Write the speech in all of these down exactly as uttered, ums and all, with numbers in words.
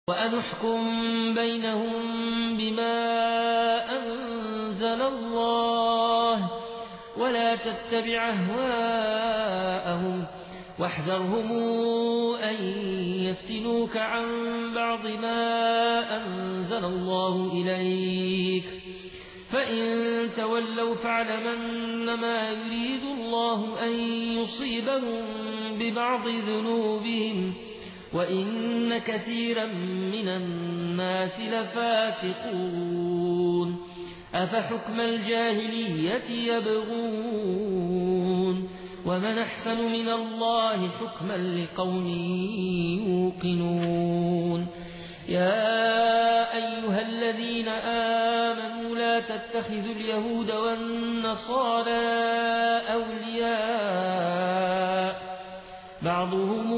وأن احكم بينهم بما أنزل الله ولا تتبع أهواءهم واحذرهم أن يفتنوك عن بعض ما أنزل الله إليك فإن تولوا فاعلم أنما يريد الله أن يصيبهم ببعض ذنوبهم وإن كثيرا من الناس لفاسقون أفحكم الجاهلية يبغون ومن أحسن من الله حكما لقوم يوقنون يا أيها الذين آمنوا لا تتخذوا اليهود والنصارى أولياء بعضهم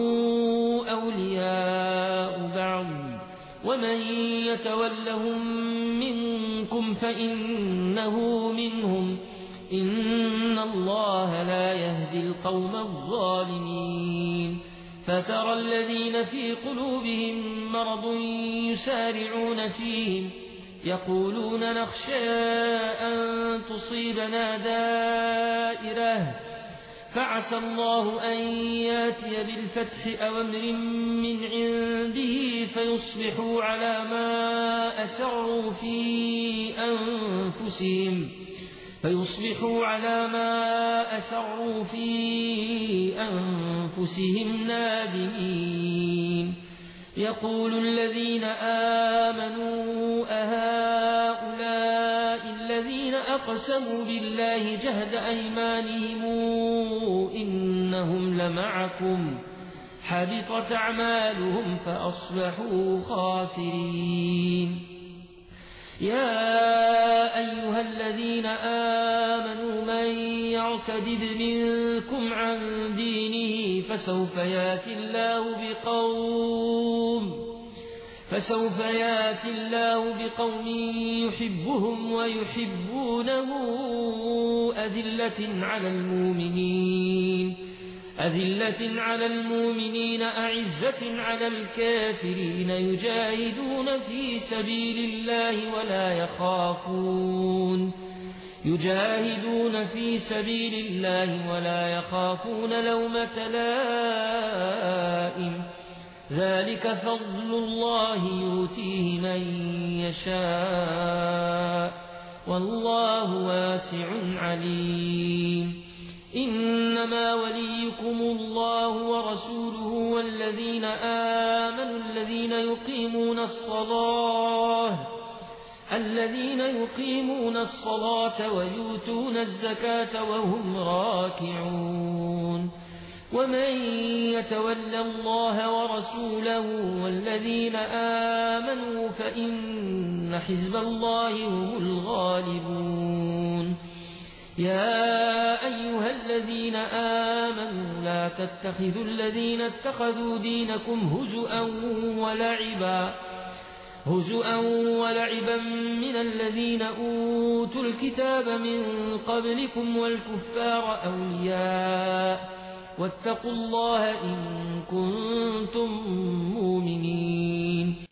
أولياء بعض ومن يتولهم منكم فإنه منهم إن الله لا يهدي القوم الظالمين فترى الذين في قلوبهم مرض يسارعون فيهم يقولون نخشى أن تصيبنا دائرة فعسى الله أن ياتي بالفتح أو أمر من عنده فيصبحوا على ما أسروا في أنفسهم فيصبحوا على ما أسروا في أنفسهم نادمين يقول الذين آمنوا أهؤلاء الذين أقسموا بالله جهد أيمانهم إنهم لمعكم حبطت أعمالهم فأصبحوا خاسرين يا أيها الذين آمنوا من يعتدد منكم عن دينه فسوف يأتي الله بقوم فسوف يأتي الله بقوم يحبهم ويحبونه أذلة على المؤمنين أذلة على المؤمنين أعزة على الكافرين يجاهدون في سبيل الله ولا يخافون يجاهدون في سبيل الله ولا يخافون لومة لائم ذلك فضل الله يؤتيه من يشاء والله واسع عليم إنما وليكم الله ورسوله والذين آمنوا الذين يقيمون الصلاة الذين يقيمون الصلاة ويؤتون الزكاة وهم راكعون ومن يتول الله ورسوله والذين آمنوا فإن حزب الله هم الغالبون يا أيها الذين آمنوا لا تتخذوا الذين اتخذوا دينكم هزؤا ولعبا هزؤا ولعبا من الذين أوتوا الكتاب من قبلكم والكفار أولياء واتقوا الله إن كنتم مؤمنين